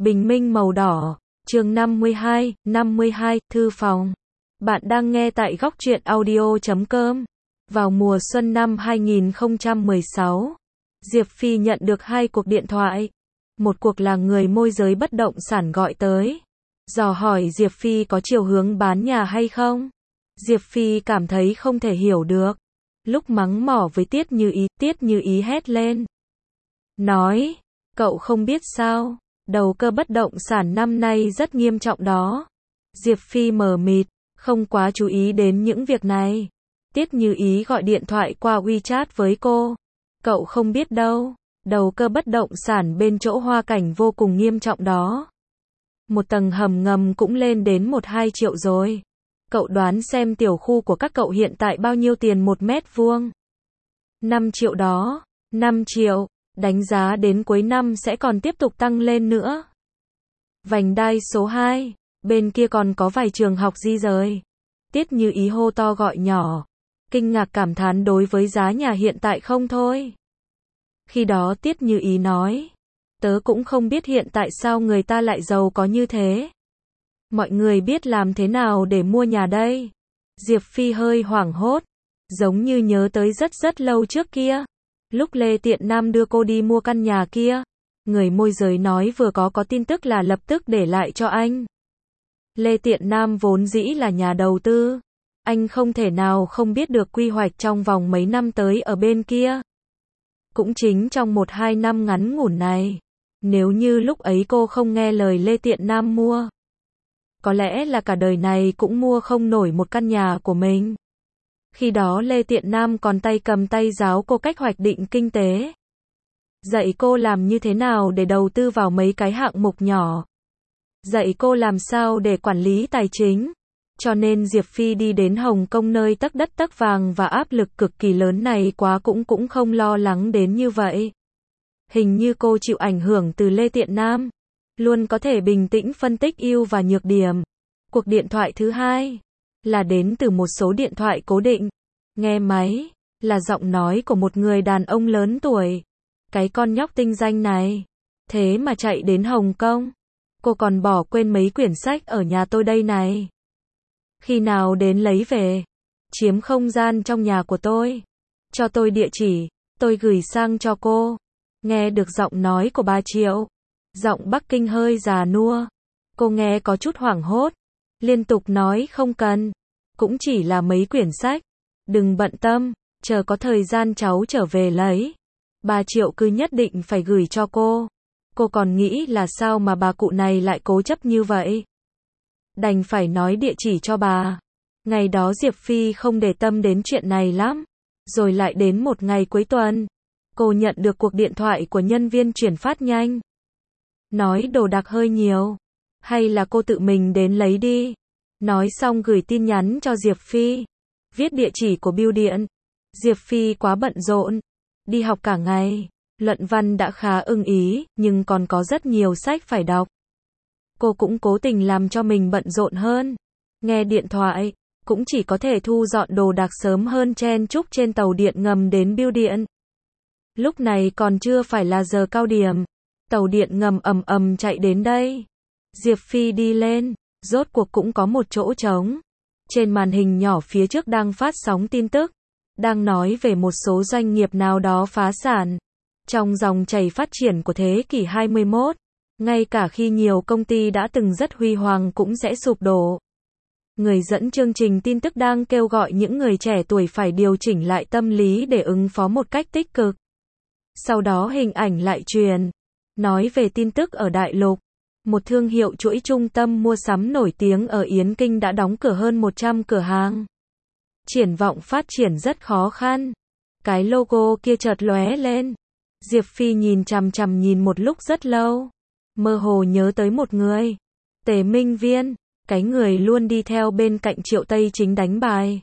Bình minh màu đỏ, chương 52, thư phòng. Bạn đang nghe tại góc truyện audio.com. Vào mùa xuân năm 2016, Diệp Phi nhận được 2 cuộc điện thoại. Một cuộc là người môi giới bất động sản gọi tới, dò hỏi Diệp Phi có chiều hướng bán nhà hay không. Diệp Phi cảm thấy không thể hiểu được. Lúc mắng mỏ với Tiết Như Ý hét lên. Nói, cậu không biết sao, đầu cơ bất động sản năm nay rất nghiêm trọng đó. Diệp Phi mờ mịt, không quá chú ý đến những việc này. Tiết Như Ý gọi điện thoại qua WeChat với cô. Cậu không biết đâu, đầu cơ bất động sản bên chỗ Hoa Cảnh vô cùng nghiêm trọng đó. Một tầng hầm ngầm cũng lên đến 1-2 triệu rồi. Cậu đoán xem tiểu khu của các cậu hiện tại bao nhiêu tiền 1 mét vuông? 5 triệu đó, 5 triệu, đánh giá đến cuối năm sẽ còn tiếp tục tăng lên nữa. Vành đai số 2, bên kia còn có vài trường học di rời. Tiết Như Ý hô to gọi nhỏ, kinh ngạc cảm thán đối với giá nhà hiện tại không thôi. Khi đó Tiết Như Ý nói, tớ cũng không biết hiện tại sao người ta lại giàu có như thế. Mọi người biết làm thế nào để mua nhà đây? Diệp Phi hơi hoảng hốt, giống như nhớ tới rất lâu trước kia. Lúc Lê Tiện Nam đưa cô đi mua căn nhà kia, người môi giới nói vừa có tin tức là lập tức để lại cho anh. Lê Tiện Nam vốn dĩ là nhà đầu tư, anh không thể nào không biết được quy hoạch trong vòng mấy năm tới ở bên kia. Cũng chính trong 1-2 năm ngắn ngủn này, nếu như lúc ấy cô không nghe lời Lê Tiện Nam mua, có lẽ là cả đời này cũng mua không nổi một căn nhà của mình. Khi đó Lê Tiện Nam còn tay cầm tay giáo cô cách hoạch định kinh tế, dạy cô làm như thế nào để đầu tư vào mấy cái hạng mục nhỏ, dạy cô làm sao để quản lý tài chính. Cho nên Diệp Phi đi đến Hồng Kông nơi tấc đất tấc vàng và áp lực cực kỳ lớn này quá cũng không lo lắng đến như vậy. Hình như cô chịu ảnh hưởng từ Lê Tiện Nam, luôn có thể bình tĩnh phân tích ưu và nhược điểm. Cuộc điện thoại thứ 2 là đến từ một số điện thoại cố định. Nghe máy là giọng nói của một người đàn ông lớn tuổi. Cái con nhóc tinh danh này, thế mà chạy đến Hồng Kông. Cô còn bỏ quên mấy quyển sách ở nhà tôi đây này. Khi nào đến lấy về? Chiếm không gian trong nhà của tôi. Cho tôi địa chỉ, tôi gửi sang cho cô. Nghe được giọng nói của bà Triệu, giọng Bắc Kinh hơi già nua. Cô nghe có chút hoảng hốt, liên tục nói không cần, cũng chỉ là mấy quyển sách, đừng bận tâm, chờ có thời gian cháu trở về lấy. Bà Triệu cứ nhất định phải gửi cho cô. Cô còn nghĩ là sao mà bà cụ này lại cố chấp như vậy. Đành phải nói địa chỉ cho bà. Ngày đó Diệp Phi không để tâm đến chuyện này lắm. Rồi lại đến một ngày cuối tuần, cô nhận được cuộc điện thoại của nhân viên chuyển phát nhanh. Nói đồ đạc hơi nhiều, hay là cô tự mình đến lấy đi. Nói xong gửi tin nhắn cho Diệp Phi, viết địa chỉ của bưu điện. Diệp Phi quá bận rộn, đi học cả ngày, luận văn đã khá ưng ý, nhưng còn có rất nhiều sách phải đọc. Cô cũng cố tình làm cho mình bận rộn hơn. Nghe điện thoại, cũng chỉ có thể thu dọn đồ đạc sớm hơn chen chúc trên tàu điện ngầm đến bưu điện. Lúc này còn chưa phải là giờ cao điểm, tàu điện ngầm ầm chạy đến đây. Diệp Phi đi lên, rốt cuộc cũng có một chỗ trống. Trên màn hình nhỏ phía trước đang phát sóng tin tức, đang nói về một số doanh nghiệp nào đó phá sản. Trong dòng chảy phát triển của thế kỷ 21, ngay cả khi nhiều công ty đã từng rất huy hoàng cũng sẽ sụp đổ. Người dẫn chương trình tin tức đang kêu gọi những người trẻ tuổi phải điều chỉnh lại tâm lý để ứng phó một cách tích cực. Sau đó hình ảnh lại truyền, nói về tin tức ở Đại Lục. Một thương hiệu chuỗi trung tâm mua sắm nổi tiếng ở Yến Kinh đã đóng cửa hơn 100 cửa hàng. Triển vọng phát triển rất khó khăn. Cái logo kia chợt lóe lên. Diệp Phi nhìn chằm nhìn một lúc rất lâu. Mơ hồ nhớ tới một người. Tề Minh Viên, cái người luôn đi theo bên cạnh Triệu Tây Chính đánh bài.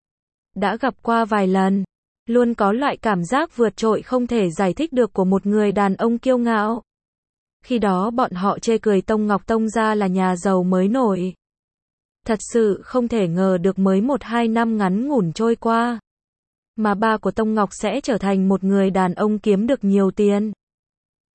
Đã gặp qua vài lần. Luôn có loại cảm giác vượt trội không thể giải thích được của một người đàn ông kiêu ngạo. Khi đó bọn họ chê cười Tông Ngọc Tông gia là nhà giàu mới nổi. Thật sự không thể ngờ được mới 1-2 năm ngắn ngủn trôi qua, mà ba của Tông Ngọc sẽ trở thành một người đàn ông kiếm được nhiều tiền.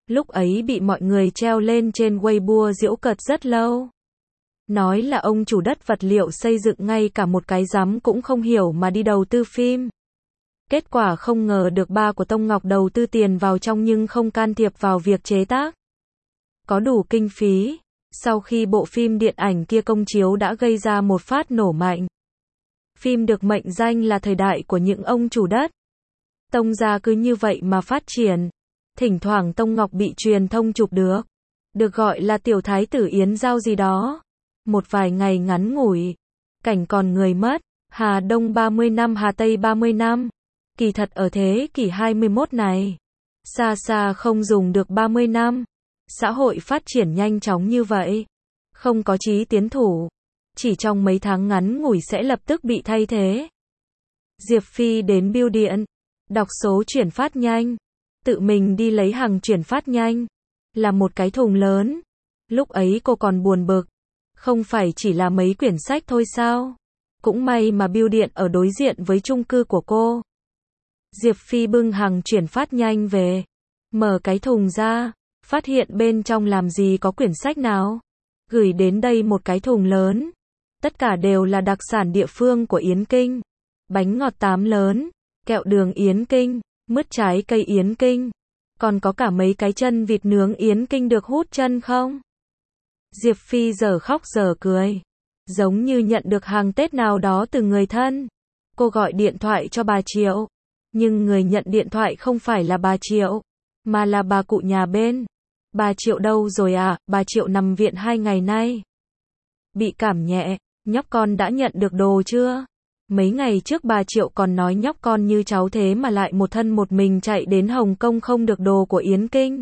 Lúc ấy bị mọi người treo lên trên Weibo giễu cợt rất lâu. Nói là ông chủ đất vật liệu xây dựng ngay cả một cái rắm cũng không hiểu mà đi đầu tư phim. Kết quả không ngờ được ba của Tông Ngọc đầu tư tiền vào trong nhưng không can thiệp vào việc chế tác. Có đủ kinh phí. Sau khi bộ phim điện ảnh kia công chiếu đã gây ra một phát nổ mạnh. Phim được mệnh danh là thời đại của những ông chủ đất. Tông gia cứ như vậy mà phát triển. Thỉnh thoảng Tông Ngọc bị truyền thông chụp được gọi là tiểu thái tử Yến Giao gì đó. Một vài ngày ngắn ngủi. Cảnh còn người mất. Hà Đông 30 năm Hà Tây 30 năm. Kỳ thật ở thế kỷ 21 này. Xa xa không dùng được 30 năm. Xã hội phát triển nhanh chóng như vậy. Không có chí tiến thủ. Chỉ trong mấy tháng ngắn ngủi sẽ lập tức bị thay thế. Diệp Phi đến bưu điện. Đọc số chuyển phát nhanh. Tự mình đi lấy hàng chuyển phát nhanh. Là một cái thùng lớn. Lúc ấy cô còn buồn bực. Không phải chỉ là mấy quyển sách thôi sao? Cũng may mà bưu điện ở đối diện với chung cư của cô. Diệp Phi bưng hàng chuyển phát nhanh về. Mở cái thùng ra. Phát hiện bên trong làm gì có quyển sách nào. Gửi đến đây một cái thùng lớn. Tất cả đều là đặc sản địa phương của Yến Kinh. Bánh ngọt tám lớn. Kẹo đường Yến Kinh. Mứt trái cây Yến Kinh. Còn có cả mấy cái chân vịt nướng Yến Kinh được hút chân không? Diệp Phi giờ khóc giờ cười. Giống như nhận được hàng Tết nào đó từ người thân. Cô gọi điện thoại cho bà Triệu. Nhưng người nhận điện thoại không phải là bà Triệu. Mà là bà cụ nhà bên. Bà Triệu đâu rồi à? Bà Triệu nằm viện 2 ngày nay. Bị cảm nhẹ. Nhóc con đã nhận được đồ chưa? Mấy ngày trước bà Triệu còn nói nhóc con như cháu thế mà lại một thân một mình chạy đến Hồng Kông không được đồ của Yến Kinh.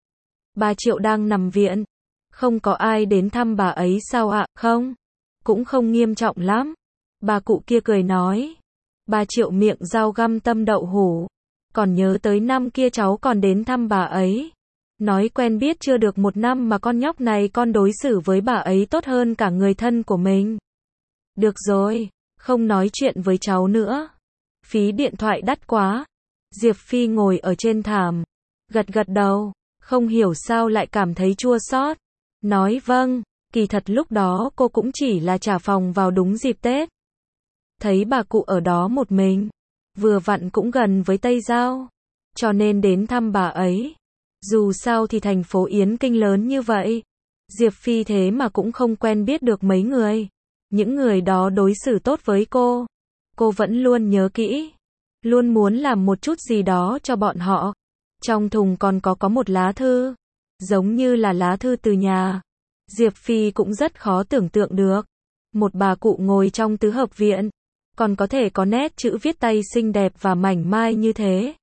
Bà Triệu đang nằm viện. Không có ai đến thăm bà ấy sao ạ? Không. Cũng không nghiêm trọng lắm. Bà cụ kia cười nói. Bà Triệu miệng dao găm tâm đậu hủ. Còn nhớ tới năm kia cháu còn đến thăm bà ấy. Nói quen biết chưa được 1 năm mà con nhóc này con đối xử với bà ấy tốt hơn cả người thân của mình. Được rồi, không nói chuyện với cháu nữa. Phí điện thoại đắt quá. Diệp Phi ngồi ở trên thảm. Gật gật đầu, không hiểu sao lại cảm thấy chua xót. Nói vâng, kỳ thật lúc đó cô cũng chỉ là trả phòng vào đúng dịp Tết. Thấy bà cụ ở đó một mình. Vừa vặn cũng gần với Tây Giao. Cho nên đến thăm bà ấy. Dù sao thì thành phố Yến Kinh lớn như vậy. Diệp Phi thế mà cũng không quen biết được mấy người. Những người đó đối xử tốt với cô. Cô vẫn luôn nhớ kỹ. Luôn muốn làm một chút gì đó cho bọn họ. Trong thùng còn có một lá thư. Giống như là lá thư từ nhà. Diệp Phi cũng rất khó tưởng tượng được. Một bà cụ ngồi trong tứ hợp viện. Còn có thể có nét chữ viết tay xinh đẹp và mảnh mai như thế.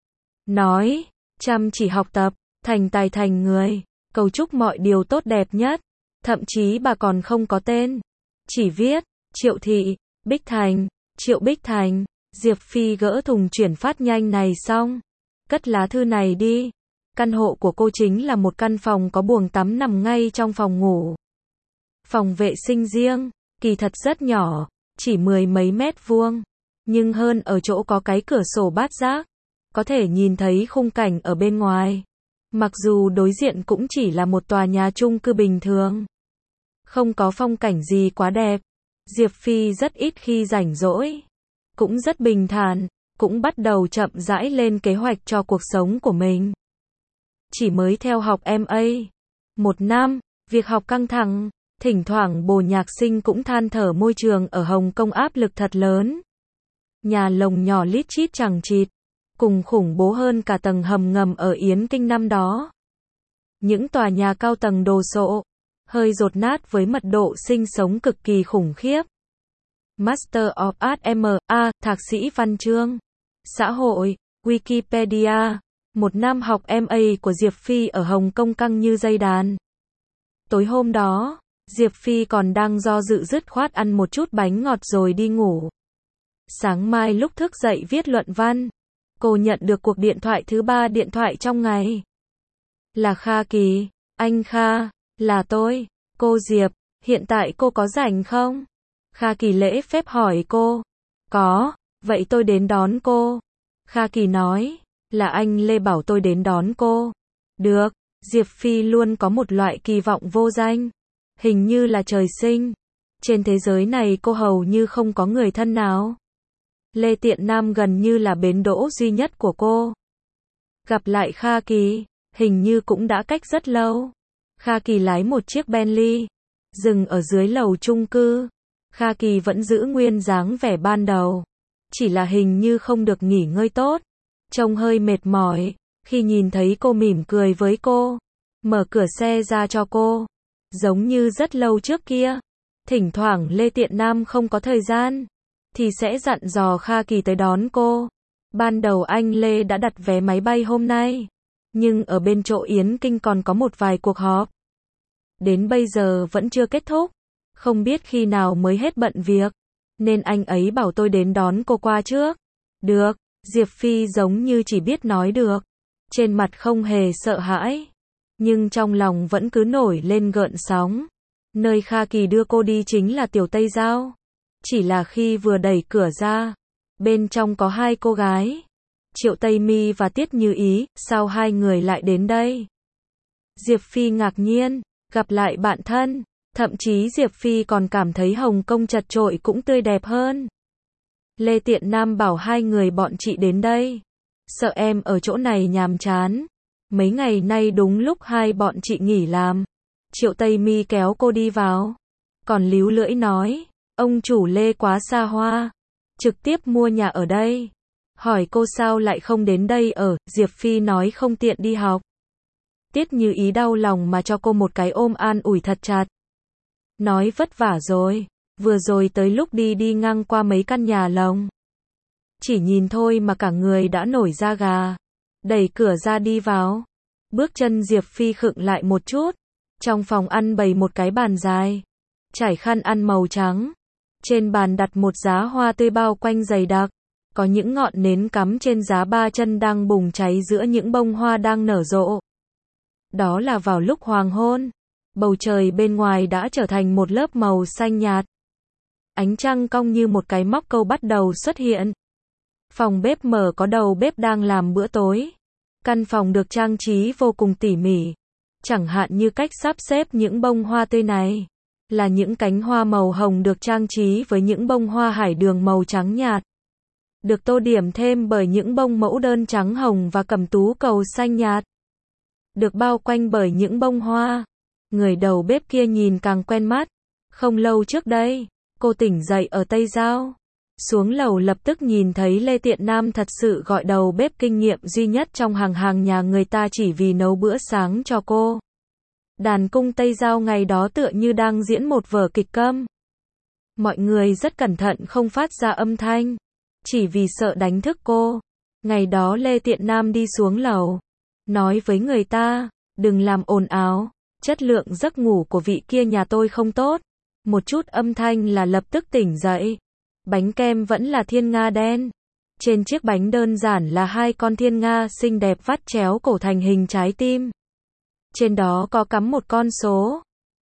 Nói, chăm chỉ học tập, thành tài thành người, cầu chúc mọi điều tốt đẹp nhất. Thậm chí bà còn không có tên. Chỉ viết, Triệu Thị, Bích Thành, Triệu Bích Thành. Diệp Phi gỡ thùng chuyển phát nhanh này xong. Cất lá thư này đi. Căn hộ của cô chính là một căn phòng có buồng tắm nằm ngay trong phòng ngủ. Phòng vệ sinh riêng, kỳ thật rất nhỏ. Chỉ 10 mấy mét vuông. Nhưng hơn ở chỗ có cái cửa sổ bát giác. Có thể nhìn thấy khung cảnh ở bên ngoài. Mặc dù đối diện cũng chỉ là một tòa nhà chung cư bình thường. Không có phong cảnh gì quá đẹp. Diệp Phi rất ít khi rảnh rỗi. Cũng rất bình thản. Cũng bắt đầu chậm rãi lên kế hoạch cho cuộc sống của mình. Chỉ mới theo học MA. 1 năm, việc học căng thẳng. Thỉnh thoảng Bồ Nhạc Sinh cũng than thở môi trường ở Hồng Kông áp lực thật lớn. Nhà lồng nhỏ lít chít chằng chịt. Cùng khủng bố hơn cả tầng hầm ngầm ở Yến Kinh năm đó. Những tòa nhà cao tầng đồ sộ. Hơi dột nát với mật độ sinh sống cực kỳ khủng khiếp. Master of Arts M.A. Thạc sĩ văn chương. Xã hội, Wikipedia. 1 năm học MA của Diệp Phi ở Hồng Kông căng như dây đàn. Tối hôm đó, Diệp Phi còn đang do dự dứt khoát ăn một chút bánh ngọt rồi đi ngủ. Sáng mai lúc thức dậy viết luận văn, cô nhận được cuộc điện thoại thứ 3 điện thoại trong ngày. Là Kha Kỳ. Anh Kha, là tôi. Cô Diệp, hiện tại cô có rảnh không? Kha Kỳ lễ phép hỏi cô. Có, vậy tôi đến đón cô. Kha Kỳ nói, là anh Lê bảo tôi đến đón cô. Được, Diệp Phi luôn có một loại kỳ vọng vô danh. Hình như là trời sinh. Trên thế giới này cô hầu như không có người thân nào. Lê Tiện Nam gần như là bến đỗ duy nhất của cô. Gặp lại Kha Kỳ, hình như cũng đã cách rất lâu. Kha Kỳ lái một chiếc Bentley, dừng ở dưới lầu chung cư. Kha Kỳ vẫn giữ nguyên dáng vẻ ban đầu. Chỉ là hình như không được nghỉ ngơi tốt. Trông hơi mệt mỏi. Khi nhìn thấy cô mỉm cười với cô, mở cửa xe ra cho cô. Giống như rất lâu trước kia. Thỉnh thoảng Lê Tiện Nam không có thời gian, thì sẽ dặn dò Kha Kỳ tới đón cô. Ban đầu anh Lê đã đặt vé máy bay hôm nay. Nhưng ở bên chỗ Yến Kinh còn có một vài cuộc họp. Đến bây giờ vẫn chưa kết thúc. Không biết khi nào mới hết bận việc. Nên anh ấy bảo tôi đến đón cô qua trước. Được, Diệp Phi giống như chỉ biết nói được. Trên mặt không hề sợ hãi. Nhưng trong lòng vẫn cứ nổi lên gợn sóng. Nơi Kha Kỳ đưa cô đi chính là Tiểu Tây Giao. Chỉ là khi vừa đẩy cửa ra, bên trong có hai cô gái. Triệu Tây Mi và Tiết Như Ý, sao hai người lại đến đây? Diệp Phi ngạc nhiên, gặp lại bạn thân. Thậm chí Diệp Phi còn cảm thấy Hồng Kông chật chội cũng tươi đẹp hơn. Lê Tiện Nam bảo hai người bọn chị đến đây. Sợ em ở chỗ này nhàm chán. Mấy ngày nay đúng lúc hai bọn chị nghỉ làm. Triệu Tây Mi kéo cô đi vào. Còn líu lưỡi nói, ông chủ Lê quá xa hoa. Trực tiếp mua nhà ở đây. Hỏi cô sao lại không đến đây ở, Diệp Phi nói không tiện đi học. Tiết Như Ý đau lòng mà cho cô một cái ôm an ủi thật chặt. Nói vất vả rồi, vừa rồi tới lúc đi ngang qua mấy căn nhà lồng. Chỉ nhìn thôi mà cả người đã nổi da gà. Đẩy cửa ra đi vào. Bước chân Diệp Phi khựng lại một chút. Trong phòng ăn bày một cái bàn dài. Trải khăn ăn màu trắng. Trên bàn đặt một giá hoa tươi bao quanh dày đặc. Có những ngọn nến cắm trên giá ba chân đang bùng cháy giữa những bông hoa đang nở rộ. Đó là vào lúc hoàng hôn. Bầu trời bên ngoài đã trở thành một lớp màu xanh nhạt. Ánh trăng cong như một cái móc câu bắt đầu xuất hiện. Phòng bếp mở có đầu bếp đang làm bữa tối. Căn phòng được trang trí vô cùng tỉ mỉ. Chẳng hạn như cách sắp xếp những bông hoa tươi này. Là những cánh hoa màu hồng được trang trí với những bông hoa hải đường màu trắng nhạt. Được tô điểm thêm bởi những bông mẫu đơn trắng hồng và cẩm tú cầu xanh nhạt. Được bao quanh bởi những bông hoa. Người đầu bếp kia nhìn càng quen mắt. Không lâu trước đây, cô tỉnh dậy ở Tây Giao. Xuống lầu lập tức nhìn thấy Lê Tiện Nam thật sự gọi đầu bếp kinh nghiệm duy nhất trong hàng nhà người ta chỉ vì nấu bữa sáng cho cô. Đàn cung Tây Giao ngày đó tựa như đang diễn một vở kịch câm. Mọi người rất cẩn thận không phát ra âm thanh. Chỉ vì sợ đánh thức cô. Ngày đó Lê Tiện Nam đi xuống lầu. Nói với người ta, đừng làm ồn ào. Chất lượng giấc ngủ của vị kia nhà tôi không tốt. Một chút âm thanh là lập tức tỉnh dậy. Bánh kem vẫn là thiên nga đen. Trên chiếc bánh đơn giản là hai con thiên nga xinh đẹp vắt chéo cổ thành hình trái tim. Trên đó có cắm một con số.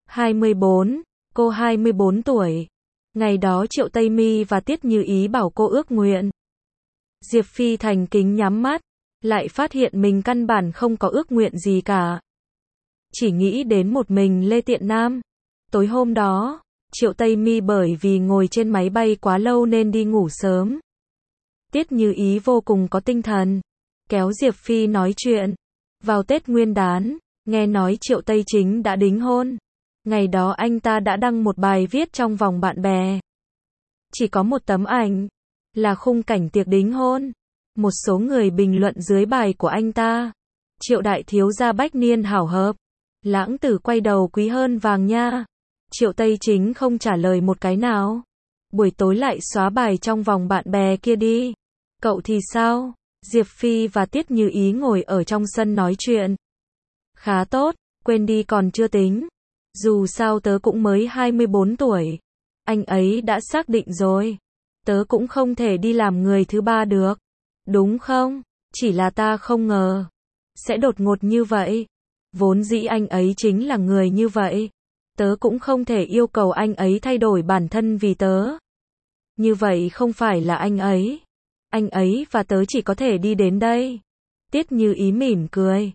24. Cô 24 tuổi. Ngày đó Triệu Tây Mi và Tiết Như Ý bảo cô ước nguyện. Diệp Phi thành kính nhắm mắt. Lại phát hiện mình căn bản không có ước nguyện gì cả. Chỉ nghĩ đến một mình Lê Tiện Nam. Tối hôm đó, Triệu Tây Mi bởi vì ngồi trên máy bay quá lâu nên đi ngủ sớm. Tiết Như Ý vô cùng có tinh thần. Kéo Diệp Phi nói chuyện. Vào Tết Nguyên Đán, nghe nói Triệu Tây Chính đã đính hôn. Ngày đó anh ta đã đăng một bài viết trong vòng bạn bè. Chỉ có một tấm ảnh. Là khung cảnh tiệc đính hôn. Một số người bình luận dưới bài của anh ta. Triệu đại thiếu gia bách niên hảo hợp. Lãng tử quay đầu quý hơn vàng nha. Triệu Tây Chính không trả lời một cái nào. Buổi tối lại xóa bài trong vòng bạn bè kia đi. Cậu thì sao? Diệp Phi và Tiết Như Ý ngồi ở trong sân nói chuyện. Khá tốt, quên đi còn chưa tính. Dù sao tớ cũng mới 24 tuổi. Anh ấy đã xác định rồi. Tớ cũng không thể đi làm người thứ ba được. Đúng không? Chỉ là ta không ngờ. Sẽ đột ngột như vậy. Vốn dĩ anh ấy chính là người như vậy. Tớ cũng không thể yêu cầu anh ấy thay đổi bản thân vì tớ. Như vậy không phải là anh ấy. Anh ấy và tớ chỉ có thể đi đến đây. Tiết Như Ý mỉm cười.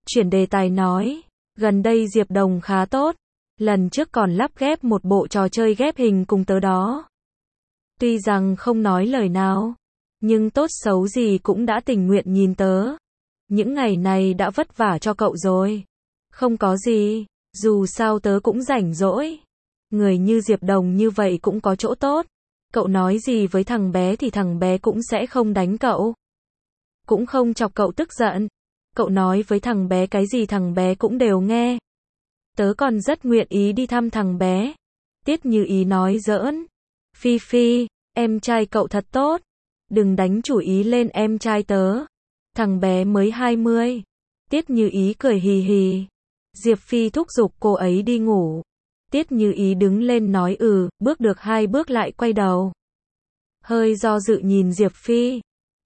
chuyển đề tài nói, gần đây Diệp Đồng khá tốt, lần trước còn lắp ghép một bộ trò chơi ghép hình cùng tớ đó. Tuy rằng không nói lời nào, nhưng tốt xấu gì cũng đã tình nguyện nhìn tớ. Những ngày này đã vất vả cho cậu rồi. Không có gì, dù sao tớ cũng rảnh rỗi. Người như Diệp Đồng như vậy cũng có chỗ tốt. Cậu nói gì với thằng bé thì thằng bé cũng sẽ không đánh cậu. Cũng không chọc cậu tức giận. Cậu nói với thằng bé cái gì thằng bé cũng đều nghe. Tớ còn rất nguyện ý đi thăm thằng bé. Tiết Như Ý nói giỡn. Phi Phi, em trai cậu thật tốt. Đừng đánh chủ ý lên em trai tớ. Thằng bé mới 20. Tiết Như Ý cười hì hì. Diệp Phi thúc giục cô ấy đi ngủ. Tiết Như Ý đứng lên nói bước được 2 bước lại quay đầu. Hơi do dự nhìn Diệp Phi.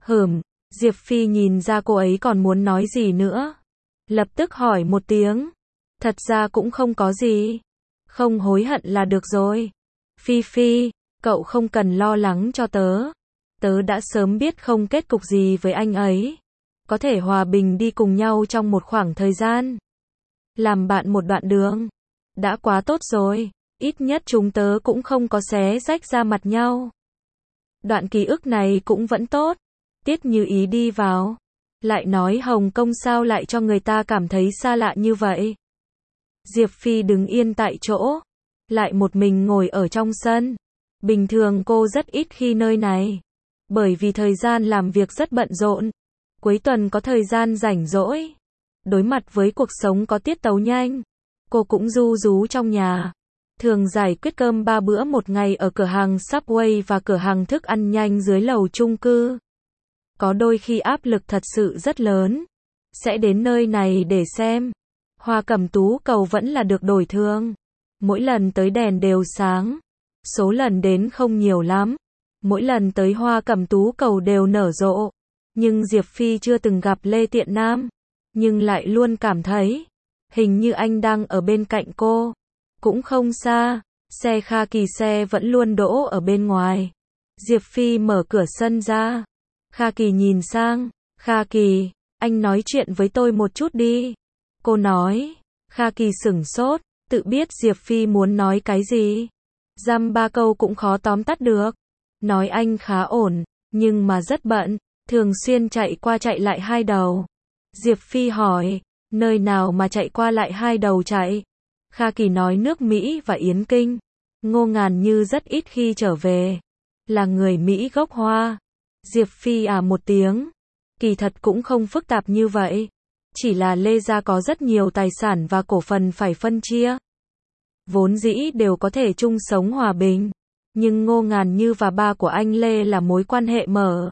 Diệp Phi nhìn ra cô ấy còn muốn nói gì nữa. Lập tức hỏi một tiếng. Thật ra cũng không có gì. Không hối hận là được rồi. Phi Phi, cậu không cần lo lắng cho tớ. Tớ đã sớm biết không kết cục gì với anh ấy. Có thể hòa bình đi cùng nhau trong một khoảng thời gian. Làm bạn một đoạn đường. Đã quá tốt rồi. Ít nhất chúng tớ cũng không có xé rách ra mặt nhau. Đoạn ký ức này cũng vẫn tốt. Tiết Như Ý đi vào. Lại nói Hồng Kông sao lại cho người ta cảm thấy xa lạ như vậy. Diệp Phi đứng yên tại chỗ. Lại một mình ngồi ở trong sân. Bình thường cô rất ít khi nơi này. Bởi vì thời gian làm việc rất bận rộn. Cuối tuần có thời gian rảnh rỗi. Đối mặt với cuộc sống có tiết tấu nhanh. Cô cũng ru rú trong nhà. Thường giải quyết cơm 3 bữa một ngày ở cửa hàng Subway và cửa hàng thức ăn nhanh dưới lầu chung cư. Có đôi khi áp lực thật sự rất lớn. Sẽ đến nơi này để xem. Hoa Cẩm Tú Cầu vẫn là được đổi thường. Mỗi lần tới đèn đều sáng. Số lần đến không nhiều lắm. Mỗi lần tới Hoa Cẩm Tú Cầu đều nở rộ. Nhưng Diệp Phi chưa từng gặp Lê Tiện Nam. Nhưng lại luôn cảm thấy. Hình như anh đang ở bên cạnh cô. Cũng không xa. Xe Kha Kỳ xe vẫn luôn đỗ ở bên ngoài. Diệp Phi mở cửa sân ra. Kha Kỳ nhìn sang. Kha Kỳ, anh nói chuyện với tôi một chút đi. Cô nói. Kha Kỳ sửng sốt. Tự biết Diệp Phi muốn nói cái gì. Dăm 3 câu cũng khó tóm tắt được. Nói anh khá ổn. Nhưng mà rất bận. Thường xuyên chạy qua chạy lại 2 đầu. Diệp Phi hỏi. Nơi nào mà chạy qua lại 2 đầu chạy? Kha Kỳ nói nước Mỹ và Yến Kinh. Ngô Ngàn Như rất ít khi trở về. Là người Mỹ gốc Hoa. Diệp Phi một tiếng. Kỳ thật cũng không phức tạp như vậy. Chỉ là Lê gia có rất nhiều tài sản và cổ phần phải phân chia. Vốn dĩ đều có thể chung sống hòa bình. Nhưng Ngô Ngàn Như và ba của anh Lê là mối quan hệ mở.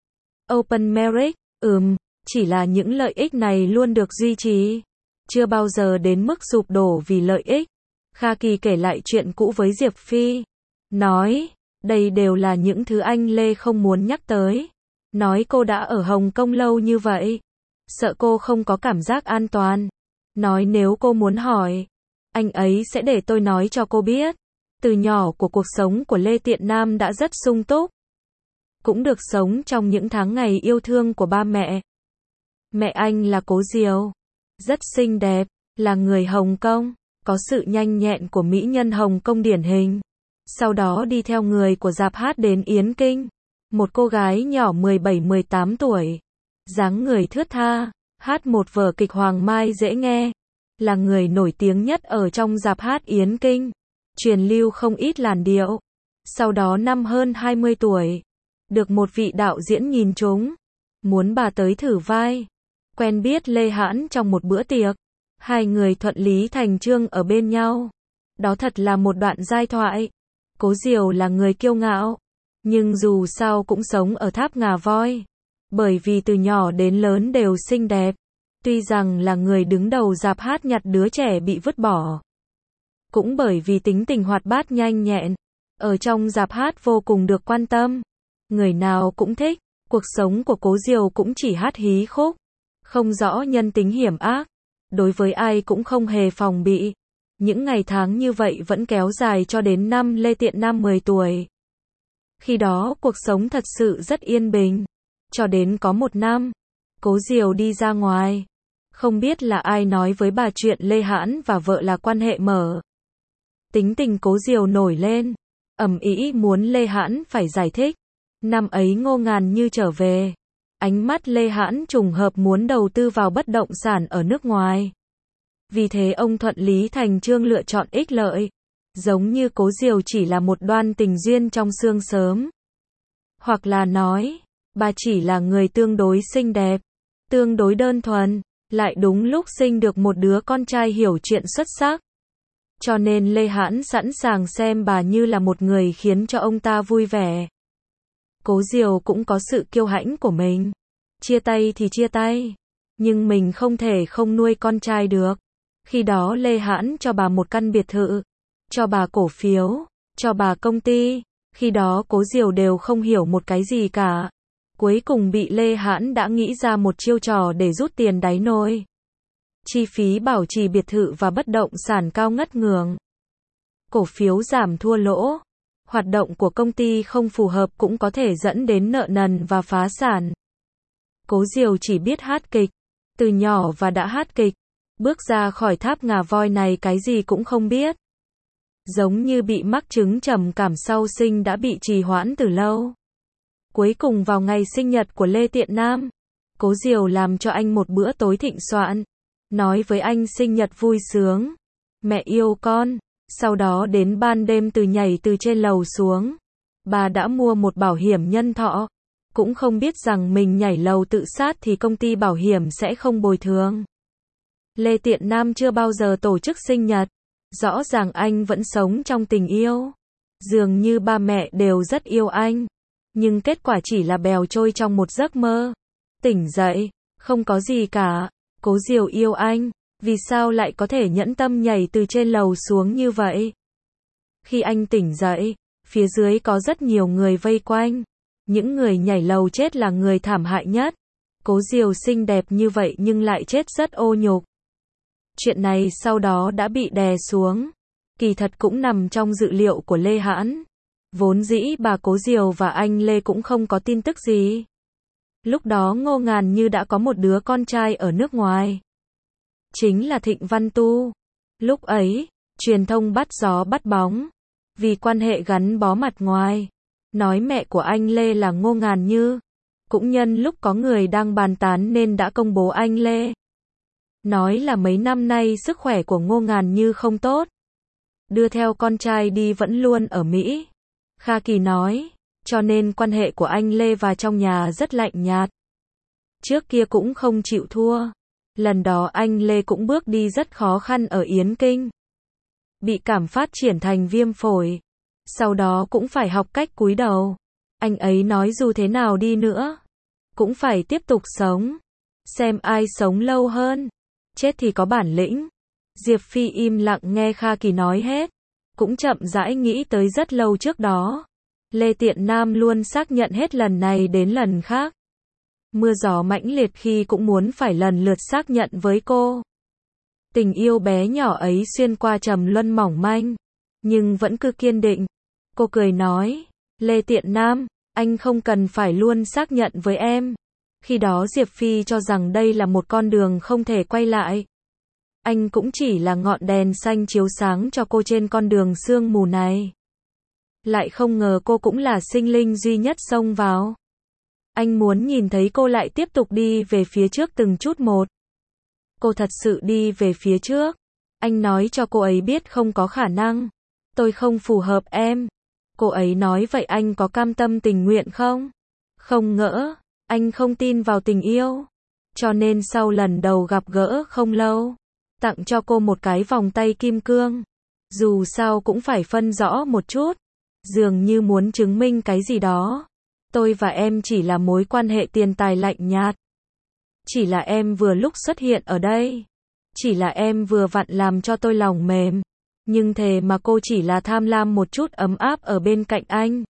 Open marriage, chỉ là những lợi ích này luôn được duy trì. Chưa bao giờ đến mức sụp đổ vì lợi ích. Kha Kỳ kể lại chuyện cũ với Diệp Phi. Nói, đây đều là những thứ anh Lê không muốn nhắc tới. Nói cô đã ở Hồng Kông lâu như vậy. Sợ cô không có cảm giác an toàn. Nói nếu cô muốn hỏi, anh ấy sẽ để tôi nói cho cô biết. Từ nhỏ của cuộc sống của Lê Tiện Nam đã rất sung túc. Cũng được sống trong những tháng ngày yêu thương của ba mẹ. Mẹ anh là Cố Diều. Rất xinh đẹp, là người Hồng Kông. Có sự nhanh nhẹn của mỹ nhân Hồng Kông điển hình. Sau đó đi theo người của dạp hát đến Yến Kinh. Một cô gái nhỏ 17-18 tuổi. Dáng người thướt tha. Hát một vở kịch Hoàng Mai dễ nghe. Là người nổi tiếng nhất ở trong dạp hát Yến Kinh. Truyền lưu không ít làn điệu. Sau đó năm hơn 20 tuổi. Được một vị đạo diễn nhìn trúng. Muốn bà tới thử vai. Quen biết Lê Hãn trong một bữa tiệc. Hai người thuận lý thành chương ở bên nhau. Đó thật là một đoạn giai thoại. Cố Diều là người kiêu ngạo. Nhưng dù sao cũng sống ở tháp Ngà Voi. Bởi vì từ nhỏ đến lớn đều xinh đẹp. Tuy rằng là người đứng đầu dạp hát nhặt đứa trẻ bị vứt bỏ. Cũng bởi vì tính tình hoạt bát nhanh nhẹn. Ở trong dạp hát vô cùng được quan tâm. Người nào cũng thích. Cuộc sống của Cố Diều cũng chỉ hát hí khúc. Không rõ nhân tính hiểm ác. Đối với ai cũng không hề phòng bị. Những ngày tháng như vậy vẫn kéo dài cho đến năm Lê Tiện Nam 10 tuổi. Khi đó cuộc sống thật sự rất yên bình. Cho đến có một năm, Cố Diều đi ra ngoài. Không biết là ai nói với bà chuyện Lê Hãn và vợ là quan hệ mở. Tính tình Cố Diều nổi lên, ầm ĩ muốn Lê Hãn phải giải thích. Năm ấy Ngô Ngàn Như trở về, ánh mắt Lê Hãn trùng hợp muốn đầu tư vào bất động sản ở nước ngoài. Vì thế ông thuận lý thành chương lựa chọn ích lợi. Giống như Cố Diều chỉ là một đoan tình duyên trong xương sớm. Hoặc là nói, bà chỉ là người tương đối xinh đẹp, tương đối đơn thuần, lại đúng lúc sinh được một đứa con trai hiểu chuyện xuất sắc. Cho nên Lê Hãn sẵn sàng xem bà như là một người khiến cho ông ta vui vẻ. Cố Diều cũng có sự kiêu hãnh của mình. Chia tay thì chia tay, nhưng mình không thể không nuôi con trai được. Khi đó Lê Hãn cho bà một căn biệt thự, cho bà cổ phiếu, cho bà công ty. Khi đó Cố Diều đều không hiểu một cái gì cả. Cuối cùng bị Lê Hãn đã nghĩ ra một chiêu trò để rút tiền đáy nồi. Chi phí bảo trì biệt thự và bất động sản cao ngất ngường. Cổ phiếu giảm thua lỗ. Hoạt động của công ty không phù hợp cũng có thể dẫn đến nợ nần và phá sản. Cố Diều chỉ biết hát kịch. Từ nhỏ và đã hát kịch. Bước ra khỏi tháp ngà voi này cái gì cũng không biết. Giống như bị mắc chứng trầm cảm sau sinh đã bị trì hoãn từ lâu. Cuối cùng vào ngày sinh nhật của Lê Tiện Nam, Cố Diều làm cho anh một bữa tối thịnh soạn. Nói với anh sinh nhật vui sướng. Mẹ yêu con. Sau đó đến ban đêm nhảy từ trên lầu xuống. Bà đã mua một bảo hiểm nhân thọ. Cũng không biết rằng mình nhảy lầu tự sát thì công ty bảo hiểm sẽ không bồi thường. Lê Tiện Nam chưa bao giờ tổ chức sinh nhật. Rõ ràng anh vẫn sống trong tình yêu. Dường như ba mẹ đều rất yêu anh. Nhưng kết quả chỉ là bèo trôi trong một giấc mơ. Tỉnh dậy, không có gì cả. Cố Diều yêu anh. Vì sao lại có thể nhẫn tâm nhảy từ trên lầu xuống như vậy? Khi anh tỉnh dậy, phía dưới có rất nhiều người vây quanh. Những người nhảy lầu chết là người thảm hại nhất. Cố Diều xinh đẹp như vậy nhưng lại chết rất ô nhục. Chuyện này sau đó đã bị đè xuống. Kỳ thật cũng nằm trong dự liệu của Lê Hãn. Vốn dĩ bà Cố Diều và anh Lê cũng không có tin tức gì. Lúc đó Ngô Ngàn Như đã có một đứa con trai ở nước ngoài. Chính là Thịnh Văn Tu. Lúc ấy, truyền thông bắt gió bắt bóng. Vì quan hệ gắn bó mặt ngoài. Nói mẹ của anh Lê là Ngô Ngàn Như. Cũng nhân lúc có người đang bàn tán nên đã công bố anh Lê. Nói là mấy năm nay sức khỏe của Ngô Ngàn Như không tốt. Đưa theo con trai đi vẫn luôn ở Mỹ. Kha Kỳ nói, cho nên quan hệ của anh Lê và trong nhà rất lạnh nhạt. Trước kia cũng không chịu thua. Lần đó anh Lê cũng bước đi rất khó khăn ở Yến Kinh. Bị cảm phát triển thành viêm phổi. Sau đó cũng phải học cách cúi đầu. Anh ấy nói dù thế nào đi nữa, cũng phải tiếp tục sống. Xem ai sống lâu hơn. Chết thì có bản lĩnh. Diệp Phi im lặng nghe Kha Kỳ nói hết. Cũng chậm rãi nghĩ tới rất lâu trước đó. Lê Tiện Nam luôn xác nhận hết lần này đến lần khác. Mưa gió mãnh liệt khi cũng muốn phải lần lượt xác nhận với cô. Tình yêu bé nhỏ ấy xuyên qua trầm luân mỏng manh. Nhưng vẫn cứ kiên định. Cô cười nói, Lê Tiện Nam, anh không cần phải luôn xác nhận với em. Khi đó Diệp Phi cho rằng đây là một con đường không thể quay lại. Anh cũng chỉ là ngọn đèn xanh chiếu sáng cho cô trên con đường sương mù này. Lại không ngờ cô cũng là sinh linh duy nhất xông vào. Anh muốn nhìn thấy cô lại tiếp tục đi về phía trước từng chút một. Cô thật sự đi về phía trước. Anh nói cho cô ấy biết không có khả năng. Tôi không phù hợp em. Cô ấy nói vậy anh có cam tâm tình nguyện không? Không ngỡ, anh không tin vào tình yêu. Cho nên sau lần đầu gặp gỡ không lâu, tặng cho cô một cái vòng tay kim cương. Dù sao cũng phải phân rõ một chút. Dường như muốn chứng minh cái gì đó. Tôi và em chỉ là mối quan hệ tiền tài lạnh nhạt. Chỉ là em vừa lúc xuất hiện ở đây. Chỉ là em vừa vặn làm cho tôi lòng mềm. Nhưng thề mà cô chỉ là tham lam một chút ấm áp ở bên cạnh anh.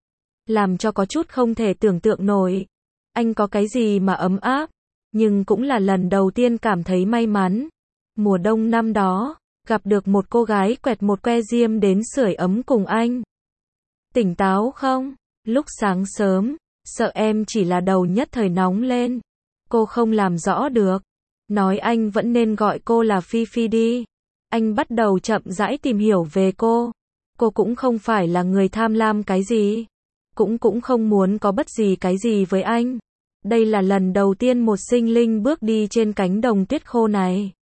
Làm cho có chút không thể tưởng tượng nổi. Anh có cái gì mà ấm áp. Nhưng cũng là lần đầu tiên cảm thấy may mắn. Mùa đông năm đó, gặp được một cô gái quẹt một que diêm đến sưởi ấm cùng anh. Tỉnh táo không? Lúc sáng sớm, sợ em chỉ là đầu nhất thời nóng lên. Cô không làm rõ được. nói anh vẫn nên gọi cô là Phi Phi đi. Anh bắt đầu chậm rãi tìm hiểu về cô. Cô cũng không phải là người tham lam cái gì. Cũng không muốn có bất gì cái gì với anh. Đây là lần đầu tiên một sinh linh bước đi trên cánh đồng tuyết khô này.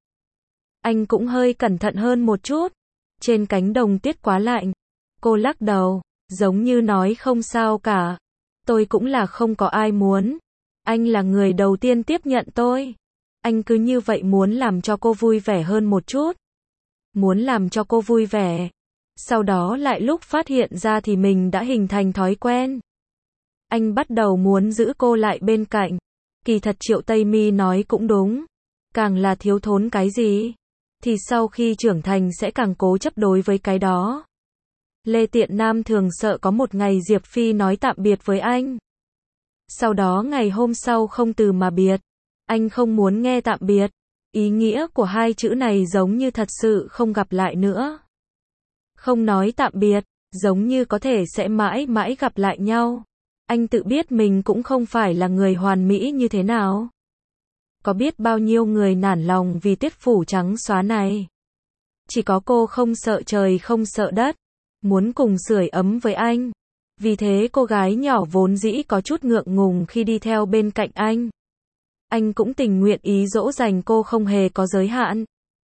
Anh cũng hơi cẩn thận hơn một chút. Trên cánh đồng tuyết quá lạnh. Cô lắc đầu, giống như nói không sao cả. Tôi cũng là không có ai muốn. Anh là người đầu tiên tiếp nhận tôi. Anh cứ như vậy muốn làm cho cô vui vẻ hơn một chút. Muốn làm cho cô vui vẻ. Sau đó lại lúc phát hiện ra thì mình đã hình thành thói quen. Anh bắt đầu muốn giữ cô lại bên cạnh. Kỳ thật Triệu Tây Mi nói cũng đúng. Càng là thiếu thốn cái gì, thì sau khi trưởng thành sẽ càng cố chấp đối với cái đó. Lê Tiện Nam thường sợ có một ngày Diệp Phi nói tạm biệt với anh. Sau đó ngày hôm sau không từ mà biệt. Anh không muốn nghe tạm biệt. Ý nghĩa của hai chữ này giống như thật sự không gặp lại nữa. Không nói tạm biệt, giống như có thể sẽ mãi mãi gặp lại nhau. Anh tự biết mình cũng không phải là người hoàn mỹ như thế nào. Có biết bao nhiêu người nản lòng vì tiết phủ trắng xóa này. Chỉ có cô không sợ trời không sợ đất. Muốn cùng sưởi ấm với anh. Vì thế cô gái nhỏ vốn dĩ có chút ngượng ngùng khi đi theo bên cạnh anh. Anh cũng tình nguyện ý dỗ dành cô không hề có giới hạn.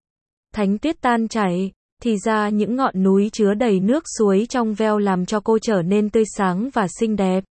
Thánh tuyết tan chảy, thì ra những ngọn núi chứa đầy nước suối trong veo làm cho cô trở nên tươi sáng và xinh đẹp.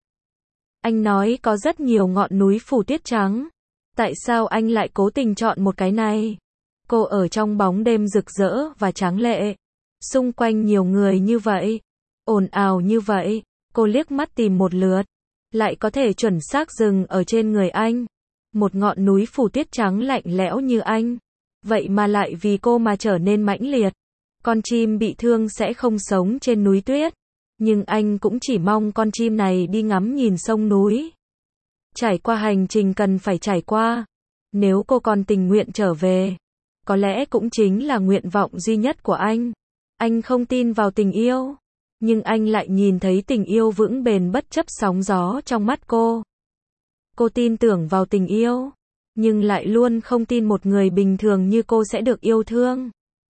Anh nói có rất nhiều ngọn núi phủ tuyết trắng. Tại sao anh lại cố tình chọn một cái này? Cô ở trong bóng đêm rực rỡ và tráng lệ. Xung quanh nhiều người như vậy. Ồn ào như vậy. Cô liếc mắt tìm một lượt. Lại có thể chuẩn xác dừng ở trên người anh. Một ngọn núi phủ tuyết trắng lạnh lẽo như anh. Vậy mà lại vì cô mà trở nên mãnh liệt. Con chim bị thương sẽ không sống trên núi tuyết. Nhưng anh cũng chỉ mong con chim này đi ngắm nhìn sông núi. Trải qua hành trình cần phải trải qua. Nếu cô còn tình nguyện trở về, có lẽ cũng chính là nguyện vọng duy nhất của anh. Anh không tin vào tình yêu, nhưng anh lại nhìn thấy tình yêu vững bền bất chấp sóng gió trong mắt cô. Cô tin tưởng vào tình yêu, nhưng lại luôn không tin một người bình thường như cô sẽ được yêu thương.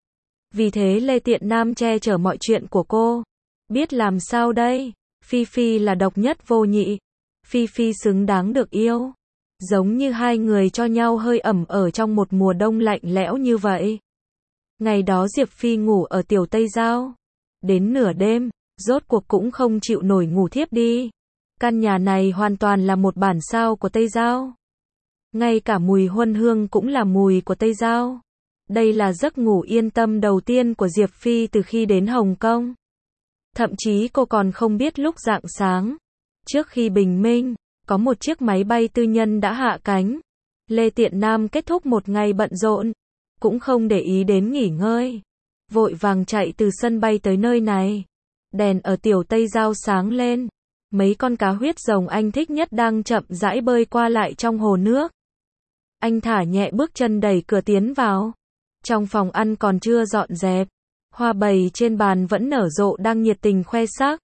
Vì thế Lê Tiện Nam che chở mọi chuyện của cô. Biết làm sao đây? Phi Phi là độc nhất vô nhị. Phi Phi xứng đáng được yêu. Giống như hai người cho nhau hơi ẩm ở trong một mùa đông lạnh lẽo như vậy. Ngày đó Diệp Phi ngủ ở Tiểu Tây Giao. Đến nửa đêm, rốt cuộc cũng không chịu nổi ngủ thiếp đi. Căn nhà này hoàn toàn là một bản sao của Tây Giao. Ngay cả mùi huân hương cũng là mùi của Tây Giao. Đây là giấc ngủ yên tâm đầu tiên của Diệp Phi từ khi đến Hồng Kông. Thậm chí cô còn không biết lúc rạng sáng, trước khi bình minh, có một chiếc máy bay tư nhân đã hạ cánh. Lê Tiện Nam kết thúc một ngày bận rộn, cũng không để ý đến nghỉ ngơi. Vội vàng chạy từ sân bay tới nơi này. Đèn ở Tiểu Tây Giao sáng lên. Mấy con cá huyết rồng anh thích nhất đang chậm rãi bơi qua lại trong hồ nước. Anh thả nhẹ bước chân đẩy cửa tiến vào. Trong phòng ăn còn chưa dọn dẹp. Hoa bày trên bàn vẫn nở rộ đang nhiệt tình khoe sắc.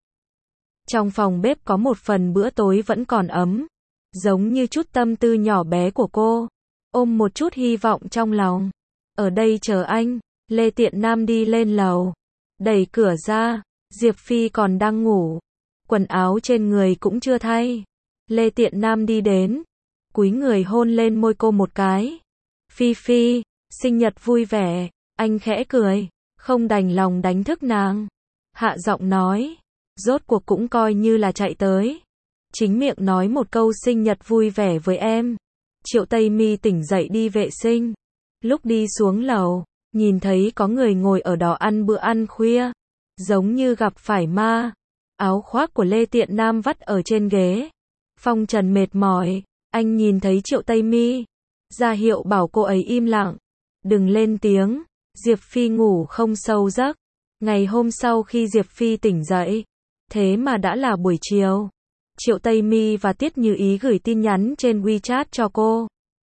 Trong phòng bếp có một phần bữa tối vẫn còn ấm. Giống như chút tâm tư nhỏ bé của cô. Ôm một chút hy vọng trong lòng. Ở đây chờ anh. Lê Tiện Nam đi lên lầu. Đẩy cửa ra. Diệp Phi còn đang ngủ. Quần áo trên người cũng chưa thay. Lê Tiện Nam đi đến. Cúi người hôn lên môi cô một cái. Phi Phi, sinh nhật vui vẻ. Anh khẽ cười. Không đành lòng đánh thức nàng. Hạ giọng nói. Rốt cuộc cũng coi như là chạy tới. Chính miệng nói một câu sinh nhật vui vẻ với em. Triệu Tây Mi tỉnh dậy đi vệ sinh. Lúc đi xuống lầu, nhìn thấy có người ngồi ở đó ăn bữa ăn khuya. Giống như gặp phải ma. Áo khoác của Lê Tiện Nam vắt ở trên ghế. Phong trần mệt mỏi. Anh nhìn thấy Triệu Tây Mi. Ra hiệu bảo cô ấy im lặng. Đừng lên tiếng. Diệp Phi ngủ không sâu giấc. Ngày hôm sau khi Diệp Phi tỉnh dậy, thế mà đã là buổi chiều. Triệu Tây Mi và Tiết Như Ý gửi tin nhắn trên WeChat cho cô.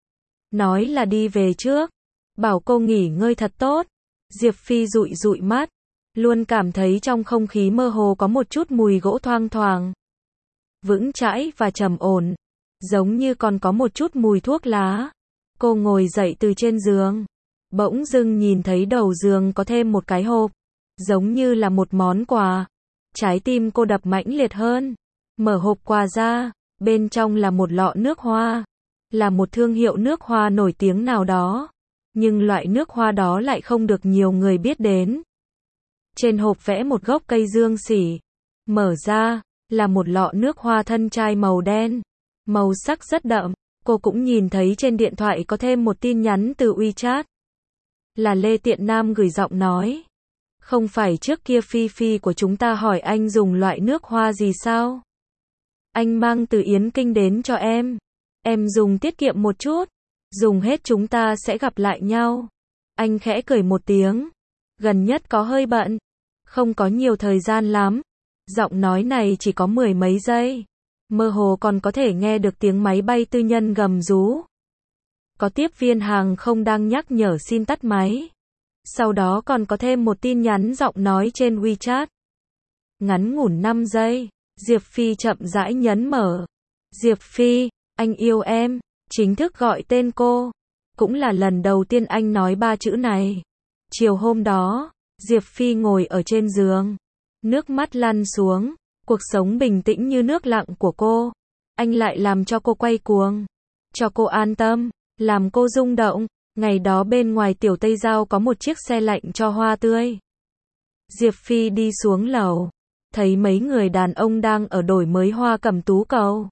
Nói là đi về trước. Bảo cô nghỉ ngơi thật tốt. Diệp Phi dụi dụi mắt. Luôn cảm thấy trong không khí mơ hồ có một chút mùi gỗ thoang thoảng. Vững chãi và trầm ổn. Giống như còn có một chút mùi thuốc lá. Cô ngồi dậy từ trên giường. Bỗng dưng nhìn thấy đầu giường có thêm một cái hộp. Giống như là một món quà. Trái tim cô đập mãnh liệt hơn. Mở hộp quà ra. Bên trong là một lọ nước hoa. Là một thương hiệu nước hoa nổi tiếng nào đó. Nhưng loại nước hoa đó lại không được nhiều người biết đến. Trên hộp vẽ một gốc cây dương xỉ. Mở ra, là một lọ nước hoa thân chai màu đen. Màu sắc rất đậm. Cô cũng nhìn thấy trên điện thoại có thêm một tin nhắn từ WeChat. Là Lê Tiện Nam gửi giọng nói. Không phải trước kia Phi Phi của chúng ta hỏi anh dùng loại nước hoa gì sao? Anh mang từ Yến Kinh đến cho em. Em dùng tiết kiệm một chút. Dùng hết chúng ta sẽ gặp lại nhau. Anh khẽ cười một tiếng. Gần nhất có hơi bận. Không có nhiều thời gian lắm. Giọng nói này chỉ có 10 mấy giây. Mơ hồ còn có thể nghe được tiếng máy bay tư nhân gầm rú. Có tiếp viên hàng không đang nhắc nhở xin tắt máy. Sau đó còn có thêm một tin nhắn giọng nói trên WeChat. Ngắn ngủn 5 giây. Diệp Phi chậm rãi nhấn mở. Diệp Phi, anh yêu em. Chính thức gọi tên cô. Cũng là lần đầu tiên anh nói 3 chữ này. Chiều hôm đó, Diệp Phi ngồi ở trên giường. Nước mắt lăn xuống. Cuộc sống bình tĩnh như nước lặng của cô. Anh lại làm cho cô quay cuồng. Cho cô an tâm. Làm cô rung động. Ngày đó bên ngoài Tiểu Tây Giao có một chiếc xe lạnh cho hoa tươi. Diệp Phi đi xuống lầu. Thấy mấy người đàn ông đang ở đổi mới hoa cẩm tú cầu.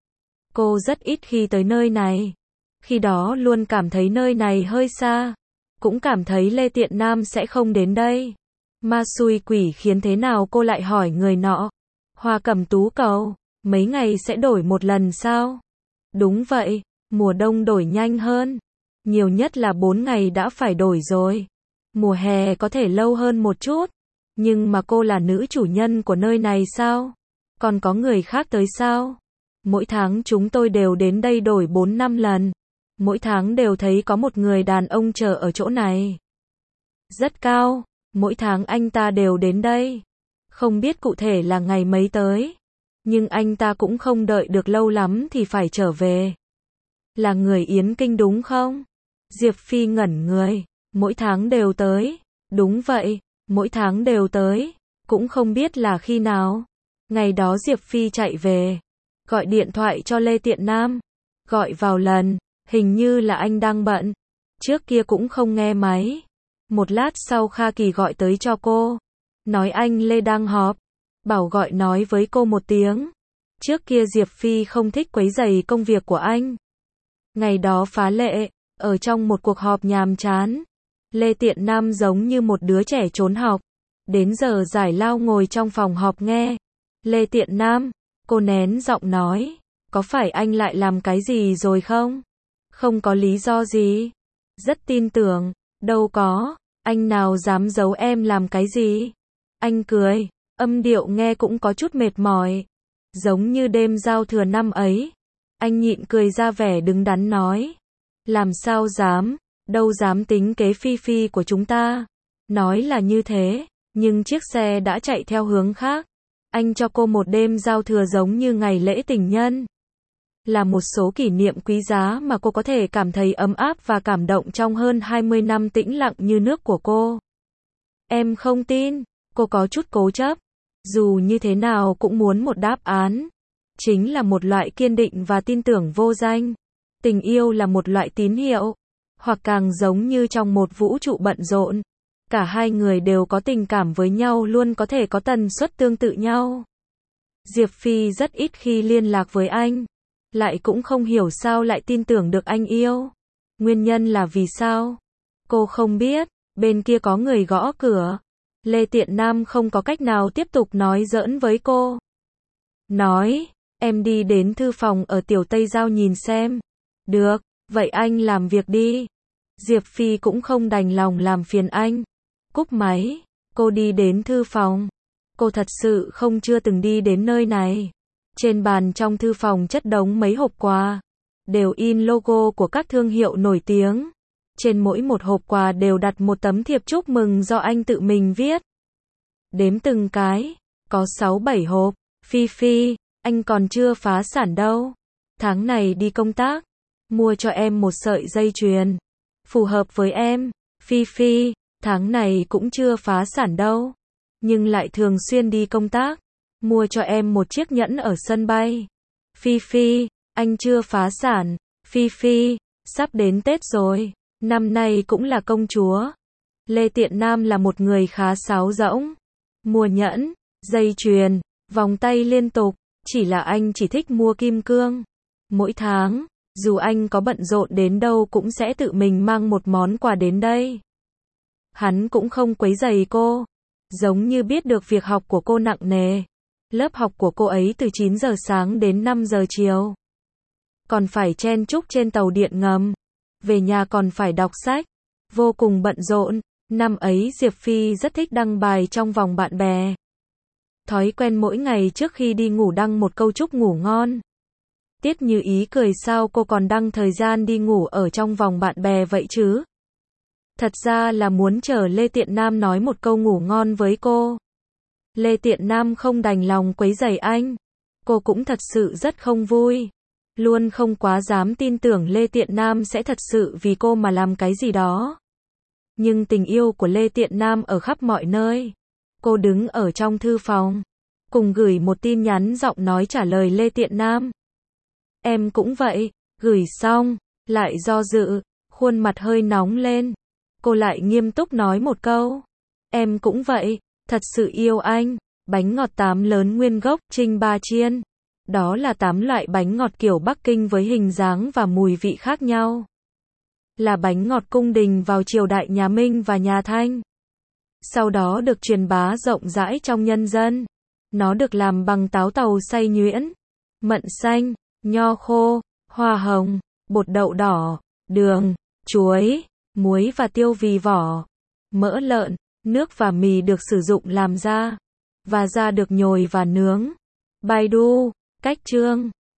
Cô rất ít khi tới nơi này. Khi đó luôn cảm thấy nơi này hơi xa. Cũng cảm thấy Lê Tiện Nam sẽ không đến đây. Ma xui quỷ khiến thế nào cô lại hỏi người nọ. Hoa cẩm tú cầu, mấy ngày sẽ đổi một lần sao? Đúng vậy, mùa đông đổi nhanh hơn. Nhiều nhất là 4 ngày đã phải đổi rồi. Mùa hè có thể lâu hơn một chút. Nhưng mà cô là nữ chủ nhân của nơi này sao? Còn có người khác tới sao? Mỗi tháng chúng tôi đều đến đây đổi 4-5 lần. Mỗi tháng đều thấy có một người đàn ông chờ ở chỗ này. Rất cao, mỗi tháng anh ta đều đến đây. Không biết cụ thể là ngày mấy tới. Nhưng anh ta cũng không đợi được lâu lắm thì phải trở về. Là người Yến Kinh đúng không? Diệp Phi ngẩn người. Mỗi tháng đều tới. Đúng vậy, mỗi tháng đều tới. Cũng không biết là khi nào. Ngày đó Diệp Phi chạy về. Gọi điện thoại cho Lê Tiện Nam. Gọi vào lần. Hình như là anh đang bận. Trước kia cũng không nghe máy. Một lát sau Kha Kỳ gọi tới cho cô. Nói anh Lê đang họp. Bảo gọi nói với cô một tiếng. Trước kia Diệp Phi không thích quấy rầy công việc của anh. Ngày đó phá lệ. Ở trong một cuộc họp nhàm chán. Lê Tiện Nam giống như một đứa trẻ trốn học. Đến giờ giải lao ngồi trong phòng họp nghe. Lê Tiện Nam. Cô nén giọng nói. Có phải anh lại làm cái gì rồi không? Không có lý do gì. Rất tin tưởng. Đâu có. Anh nào dám giấu em làm cái gì? Anh cười. Âm điệu nghe cũng có chút mệt mỏi. Giống như đêm giao thừa năm ấy. Anh nhịn cười ra vẻ đứng đắn nói. Làm sao dám. Đâu dám tính kế Phi Phi của chúng ta. Nói là như thế. Nhưng chiếc xe đã chạy theo hướng khác. Anh cho cô một đêm giao thừa giống như ngày lễ tình nhân. Là một số kỷ niệm quý giá mà cô có thể cảm thấy ấm áp và cảm động trong hơn 20 năm tĩnh lặng như nước của cô. Em không tin. Cô có chút cố chấp. Dù như thế nào cũng muốn một đáp án. Chính là một loại kiên định và tin tưởng vô danh. Tình yêu là một loại tín hiệu. Hoặc càng giống như trong một vũ trụ bận rộn. Cả hai người đều có tình cảm với nhau luôn có thể có tần suất tương tự nhau. Diệp Phi rất ít khi liên lạc với anh. Lại cũng không hiểu sao lại tin tưởng được anh yêu. Nguyên nhân là vì sao? Cô không biết. Bên kia có người gõ cửa. Lê Tiện Nam không có cách nào tiếp tục nói giỡn với cô. Nói, em đi đến thư phòng ở Tiểu Tây Giao nhìn xem. Được, vậy anh làm việc đi. Diệp Phi cũng không đành lòng làm phiền anh. Cúp máy, cô đi đến thư phòng. Cô thật sự không chưa từng đi đến nơi này. Trên bàn trong thư phòng chất đống mấy hộp quà. Đều in logo của các thương hiệu nổi tiếng. Trên mỗi một hộp quà đều đặt một tấm thiệp chúc mừng do anh tự mình viết. Đếm từng cái, có 6-7 hộp. Phi Phi, anh còn chưa phá sản đâu. Tháng này đi công tác. mua cho em một sợi dây chuyền. Phù hợp với em. Phi Phi, tháng này cũng chưa phá sản đâu. Nhưng lại thường xuyên đi công tác. Mua cho em một chiếc nhẫn ở sân bay. Phi Phi, anh chưa phá sản. Phi Phi, sắp đến Tết rồi. Năm nay cũng là công chúa. Lê Tiện Nam là một người khá sáo rỗng. Mua nhẫn, dây chuyền, vòng tay liên tục. Chỉ là anh chỉ thích mua kim cương. Mỗi tháng, dù anh có bận rộn đến đâu cũng sẽ tự mình mang một món quà đến đây. Hắn cũng không quấy rầy cô. Giống như biết được việc học của cô nặng nề. Lớp học của cô ấy từ 9 giờ sáng đến 5 giờ chiều. Còn phải chen chúc trên tàu điện ngầm. Về nhà còn phải đọc sách. Vô cùng bận rộn. Năm ấy Diệp Phi rất thích đăng bài trong vòng bạn bè. Thói quen mỗi ngày trước khi đi ngủ đăng một câu chúc ngủ ngon. Tiết Như Ý cười sao cô còn đăng thời gian đi ngủ ở trong vòng bạn bè vậy chứ? Thật ra là muốn chờ Lê Tiện Nam nói một câu ngủ ngon với cô. Lê Tiện Nam không đành lòng quấy rầy anh. Cô cũng thật sự rất không vui. Luôn không quá dám tin tưởng Lê Tiện Nam sẽ thật sự vì cô mà làm cái gì đó. Nhưng tình yêu của Lê Tiện Nam ở khắp mọi nơi. Cô đứng ở trong thư phòng, cùng gửi một tin nhắn giọng nói trả lời Lê Tiện Nam. Em cũng vậy, gửi xong, lại do dự, khuôn mặt hơi nóng lên. Cô lại nghiêm túc nói một câu. Em cũng vậy, thật sự yêu anh. Bánh ngọt 8 lớn nguyên gốc, Trinh Ba Chiên. Đó là 8 loại bánh ngọt kiểu Bắc Kinh với hình dáng và mùi vị khác nhau. Là bánh ngọt cung đình vào triều đại nhà Minh và nhà Thanh. Sau đó được truyền bá rộng rãi trong nhân dân. Nó được làm bằng táo tàu xay nhuyễn, mận xanh, nho khô, hoa hồng, bột đậu đỏ, đường, chuối, muối và tiêu vì vỏ. Mỡ lợn, nước và mì được sử dụng làm da. Và da được nhồi và nướng. Baidu, cách chương.